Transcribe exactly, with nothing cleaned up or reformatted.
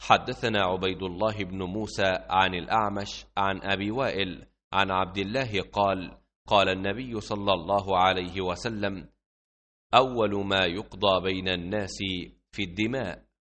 حدثنا عبيد الله بن موسى عن الأعمش عن أبي وائل عن عبد الله قال قال النبي صلى الله عليه وسلم: أول ما يقضى بين الناس في الدماء